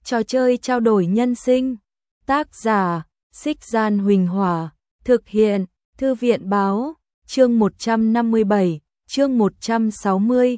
Trò chơi trao đổi nhân sinh. Tác giả: Xích Gian Huỳnh Hỏa. Thực hiện: Thư viện báo. Chương 157, chương 160,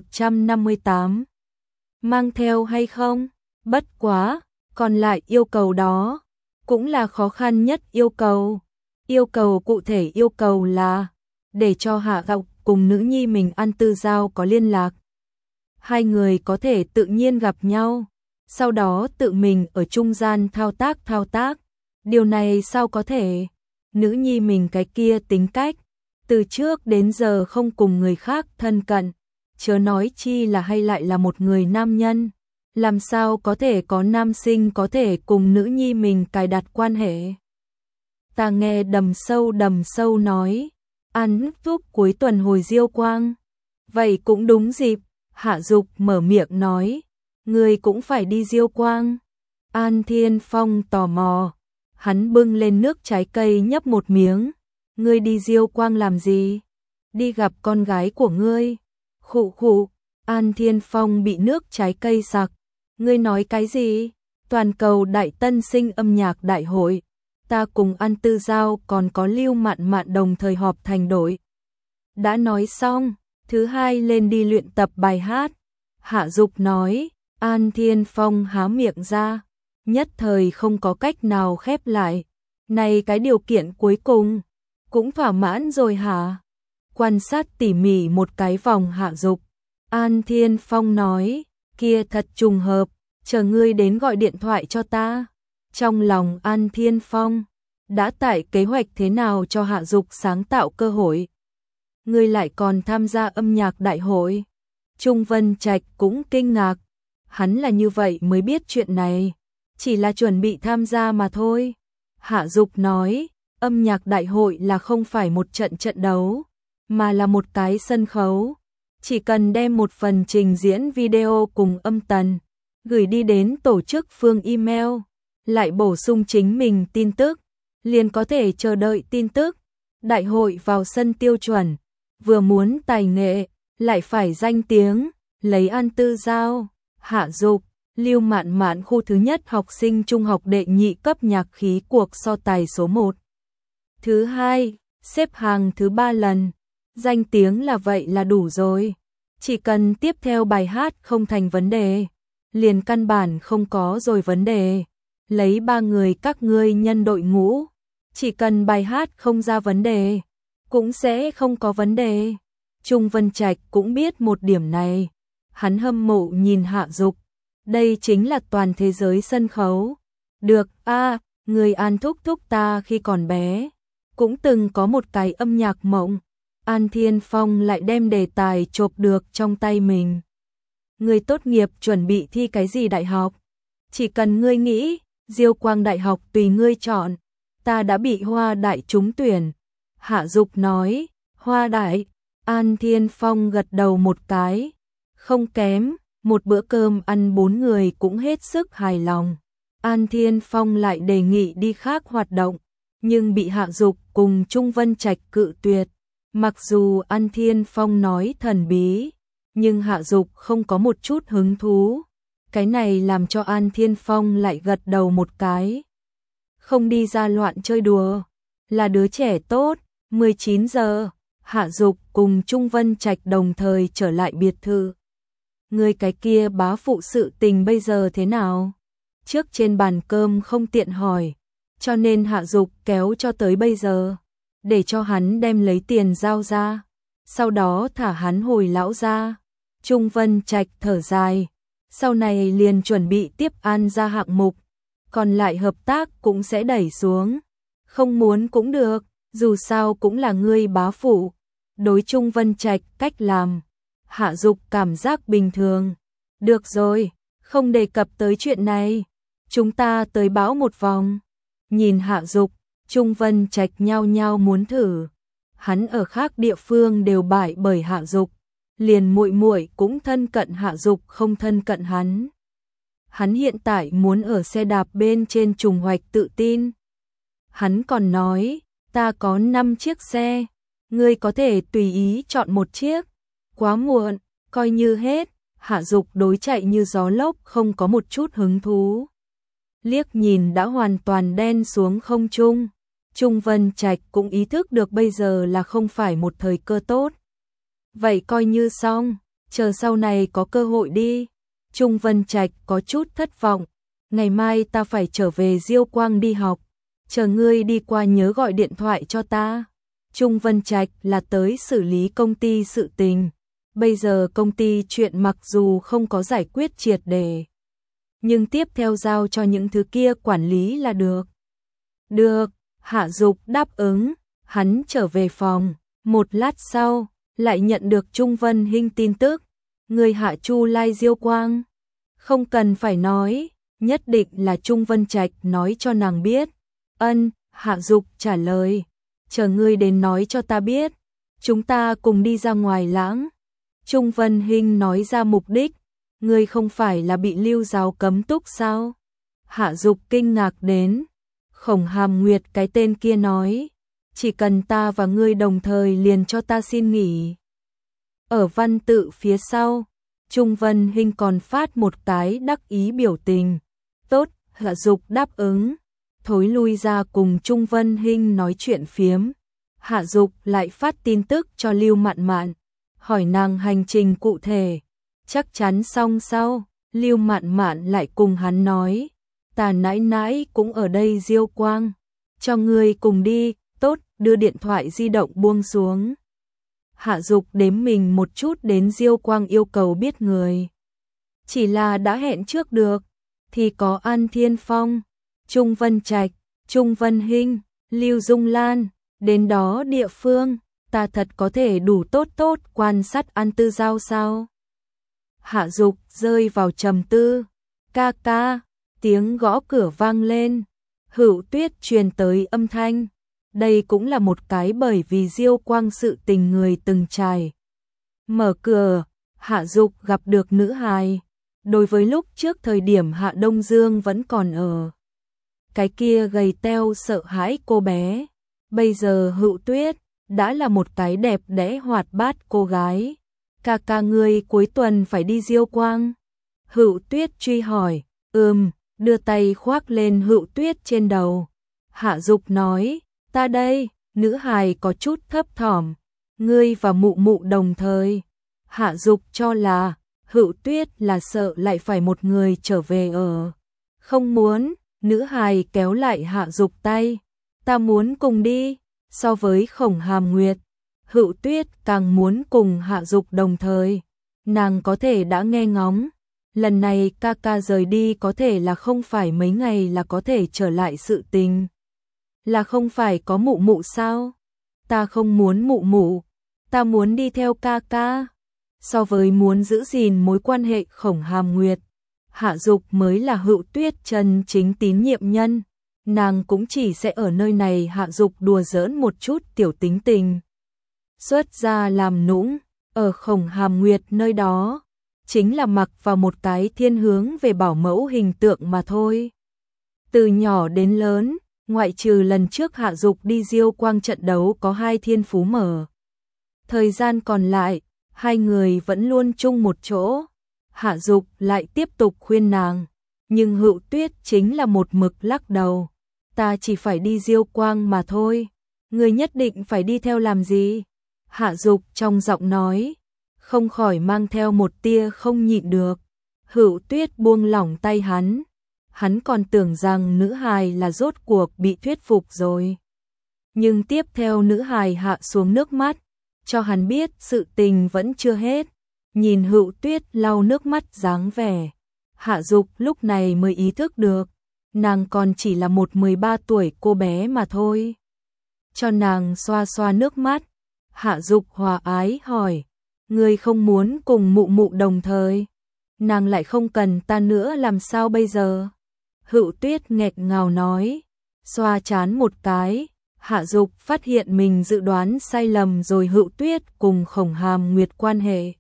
158. Mang theo hay không? Bất quá, còn lại yêu cầu đó cũng là khó khăn nhất yêu cầu. Yêu cầu cụ thể yêu cầu là để cho Hạ Dọc cùng nữ nhi mình An Tư Giao có liên lạc. Hai người có thể tự nhiên gặp nhau, sau đó tự mình ở trung gian thao tác. Điều này sao có thể? Nữ nhi mình cái kia tính cách, từ trước đến giờ không cùng người khác thân cận, chớ nói chi là hay lại là một người nam nhân. Làm sao có thể có nam sinh có thể cùng nữ nhi mình cài đặt quan hệ? Ta nghe đầm sâu nói, An Thúc cuối tuần hồi Diêu Quang. Vậy cũng đúng dịp, Hạ Dục mở miệng nói, ngươi cũng phải đi Diêu Quang. An Thiên Phong tò mò, hắn bưng lên nước trái cây nhấp một miếng. Ngươi đi Diêu Quang làm gì? Đi gặp con gái của ngươi. Khụ khụ, An Thiên Phong bị nước trái cây sặc. Ngươi nói cái gì? Toàn cầu đại tân sinh âm nhạc đại hội. Ta cùng An Tư Giao còn có Lưu Mạn Mạn đồng thời họp thành đội. Đã nói xong, thứ hai lên đi luyện tập bài hát. Hạ Dục nói, An Thiên Phong há miệng ra, nhất thời không có cách nào khép lại. Này cái điều kiện cuối cùng, cũng thỏa mãn rồi hả? Quan sát tỉ mỉ một cái vòng Hạ Dục, An Thiên Phong nói, kia thật trùng hợp, chờ ngươi đến gọi điện thoại cho ta. Trong lòng An Thiên Phong đã tại kế hoạch thế nào cho Hạ Dục sáng tạo cơ hội. Ngươi lại còn tham gia âm nhạc đại hội. Trung Vân Trạch cũng kinh ngạc, hắn là như vậy mới biết chuyện này, chỉ là chuẩn bị tham gia mà thôi. Hạ Dục nói, âm nhạc đại hội là không phải một trận đấu, mà là một cái sân khấu. Chỉ cần đem một phần trình diễn video cùng âm tần gửi đi đến tổ chức phương email, lại bổ sung chính mình tin tức, liền có thể chờ đợi tin tức. Đại hội vào sân tiêu chuẩn, vừa muốn tài nghệ, lại phải danh tiếng, lấy An Tư Giao, Hạ Dục, Lưu Mạn Mạn khu thứ nhất học sinh trung học đệ nhị cấp nhạc khí cuộc so tài số 1. Thứ hai, xếp hàng thứ 3 lần. Danh tiếng là vậy là đủ rồi. Chỉ cần tiếp theo bài hát không thành vấn đề, liền căn bản không có rồi vấn đề. Lấy 3 người các ngươi nhân đội ngũ, chỉ cần bài hát không ra vấn đề, cũng sẽ không có vấn đề. Trung Vân Trạch cũng biết một điểm này. Hắn hâm mộ nhìn Hạ Dục. Đây chính là toàn thế giới sân khấu. Được người An thúc ta khi còn bé cũng từng có một cái âm nhạc mộng. An Thiên Phong lại đem đề tài chộp được trong tay mình. Ngươi tốt nghiệp chuẩn bị thi cái gì đại học? Chỉ cần ngươi nghĩ, Diêu Quang Đại học tùy ngươi chọn. Ta đã bị Hoa Đại trúng tuyển. Hạ Dục nói, Hoa Đại. An Thiên Phong gật đầu một cái. Không kém, một bữa cơm ăn 4 người cũng hết sức hài lòng. An Thiên Phong lại đề nghị đi khác hoạt động, nhưng bị Hạ Dục cùng Trung Vân Trạch cự tuyệt. Mặc dù An Thiên Phong nói thần bí, nhưng Hạ Dục không có một chút hứng thú. Cái này làm cho An Thiên Phong lại gật đầu một cái. Không đi ra loạn chơi đùa, là đứa trẻ tốt. 19 giờ, Hạ Dục cùng Trung Vân Trạch đồng thời trở lại biệt thự. Người cái kia bá phụ sự tình bây giờ thế nào? Trước trên bàn cơm không tiện hỏi, cho nên Hạ Dục kéo cho tới bây giờ, để cho hắn đem lấy tiền giao ra, sau đó thả hắn hồi lão ra. Trung Vân Trạch thở dài, sau này liền chuẩn bị tiếp an ra hạng mục, còn lại hợp tác cũng sẽ đẩy xuống. Không muốn cũng được, dù sao cũng là ngươi bá phụ. Đối Trung Vân Trạch cách làm, Hạ Dục cảm giác bình thường. Được rồi, không đề cập tới chuyện này, chúng ta tới bão một vòng. Nhìn Hạ Dục, Trung Vân Trạch nhao nhao muốn thử. Hắn ở khác địa phương đều bại bởi Hạ Dục, liền muội muội cũng thân cận Hạ Dục không thân cận hắn. Hắn hiện tại muốn ở xe đạp bên trên trùng hoạch tự tin. Hắn còn nói, ta có 5 chiếc xe, ngươi có thể tùy ý chọn một chiếc. Quá muộn, coi như hết, Hạ Dục đối chạy như gió lốc không có một chút hứng thú. Liếc nhìn đã hoàn toàn đen xuống không trung. Trung Vân Trạch cũng ý thức được bây giờ là không phải một thời cơ tốt. Vậy coi như xong, chờ sau này có cơ hội đi. Trung Vân Trạch có chút thất vọng. Ngày mai ta phải trở về Diêu Quang đi học. Chờ ngươi đi qua nhớ gọi điện thoại cho ta. Trung Vân Trạch là tới xử lý công ty sự tình. Bây giờ công ty chuyện mặc dù không có giải quyết triệt để, nhưng tiếp theo giao cho những thứ kia quản lý là được. Được, Hạ Dục đáp ứng, hắn trở về phòng. Một lát sau, lại nhận được Trung Vân Hinh tin tức. Người Hạ Chu lai Diêu Quang. Không cần phải nói, nhất định là Trung Vân Trạch nói cho nàng biết. Ân, Hạ Dục trả lời. Chờ ngươi đến nói cho ta biết. Chúng ta cùng đi ra ngoài lãng. Trung Vân Hinh nói ra mục đích. Ngươi không phải là bị Lưu giáo cấm túc sao? Hạ Dục kinh ngạc đến. Khổng Hàm Nguyệt cái tên kia nói. Chỉ cần ta và ngươi đồng thời liền cho ta xin nghỉ. Ở văn tự phía sau, Trung Vân Hinh còn phát một cái đắc ý biểu tình. Tốt, Hạ Dục đáp ứng. Thối lui ra cùng Trung Vân Hinh nói chuyện phiếm. Hạ Dục lại phát tin tức cho Lưu Mạn Mạn, hỏi nàng hành trình cụ thể. Chắc chắn xong sau, Lưu Mạn Mạn lại cùng hắn nói, ta nãi nãi cũng ở đây Diêu Quang, cho ngươi cùng đi. Tốt, đưa điện thoại di động buông xuống. Hạ Dục đếm mình một chút đến Diêu Quang yêu cầu biết người. Chỉ là đã hẹn trước được, thì có An Thiên Phong, Trung Vân Trạch, Trung Vân Hinh, Lưu Dung Lan. Đến đó địa phương, ta thật có thể đủ tốt quan sát An Tư Giao sao? Hạ Dục rơi vào trầm tư. Ca ca, tiếng gõ cửa vang lên. Hữu Tuyết truyền tới âm thanh. Đây cũng là một cái bởi vì Diêu Quang sự tình người từng trải. Mở cửa, Hạ Dục gặp được nữ hài. Đối với lúc trước thời điểm Hạ Đông Dương vẫn còn ở. Cái kia gầy teo sợ hãi cô bé. Bây giờ Hữu Tuyết đã là một cái đẹp đẽ hoạt bát cô gái. Ca ca ngươi cuối tuần phải đi Diêu Quang. Hữu Tuyết truy hỏi. Đưa tay khoác lên Hữu Tuyết trên đầu. Hạ Dục nói, ta đây. Nữ hài có chút thấp thỏm. Ngươi và mụ mụ đồng thời. Hạ Dục cho là Hữu Tuyết là sợ lại phải một người trở về ở. Không muốn. Nữ hài kéo lại Hạ Dục tay. Ta muốn cùng đi. So với Khổng Hàm Nguyệt, Hữu Tuyết càng muốn cùng Hạ Dục đồng thời. Nàng có thể đã nghe ngóng. Lần này ca ca rời đi có thể là không phải mấy ngày là có thể trở lại sự tình. Là không phải có mụ mụ sao? Ta không muốn mụ mụ. Ta muốn đi theo ca ca. So với muốn giữ gìn mối quan hệ Khổng Hàm Nguyệt, Hạ Dục mới là Hữu Tuyết chân chính tín nhiệm nhân. Nàng cũng chỉ sẽ ở nơi này Hạ Dục đùa giỡn một chút tiểu tính tình. Xuất ra làm nũng, ở Khổng Hàm Nguyệt nơi đó, chính là mặc vào một cái thiên hướng về bảo mẫu hình tượng mà thôi. Từ nhỏ đến lớn, ngoại trừ lần trước Hạ Dục đi Diêu Quang trận đấu có 2 thiên phú mở. Thời gian còn lại, hai người vẫn luôn chung một chỗ. Hạ Dục lại tiếp tục khuyên nàng, nhưng Hữu Tuyết chính là một mực lắc đầu. Ta chỉ phải đi Diêu Quang mà thôi. Người nhất định phải đi theo làm gì? Hạ Dục trong giọng nói, không khỏi mang theo một tia không nhịn được. Hữu Tuyết buông lỏng tay hắn. Hắn còn tưởng rằng nữ hài là rốt cuộc bị thuyết phục rồi. Nhưng tiếp theo nữ hài hạ xuống nước mắt, cho hắn biết sự tình vẫn chưa hết. Nhìn Hữu Tuyết lau nước mắt dáng vẻ, Hạ Dục lúc này mới ý thức được. Nàng còn chỉ là một 13 tuổi cô bé mà thôi. Cho nàng xoa xoa nước mắt, Hạ Dục hòa ái hỏi, ngươi không muốn cùng mụ mụ đồng thời? Nàng lại không cần ta nữa làm sao bây giờ? Hữu Tuyết nghẹn ngào nói, xoa chán một cái. Hạ Dục phát hiện mình dự đoán sai lầm rồi. Hữu Tuyết cùng Khổng Hàm Nguyệt quan hệ,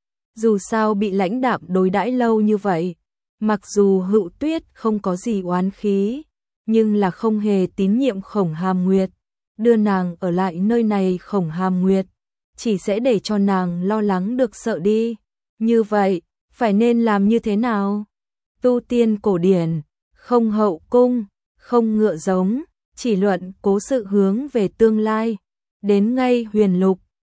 dù sao bị lãnh đạm đối đãi lâu như vậy, mặc dù Hữu Tuyết không có gì oán khí, nhưng là không hề tín nhiệm Khổng Hàm Nguyệt. Đưa nàng ở lại nơi này Khổng Hàm Nguyệt chỉ sẽ để cho nàng lo lắng được sợ đi. Như vậy, phải nên làm như thế nào? Tu tiên cổ điển, không hậu cung, không ngựa giống, chỉ luận cố sự hướng về tương lai. Đến ngay huyền lục,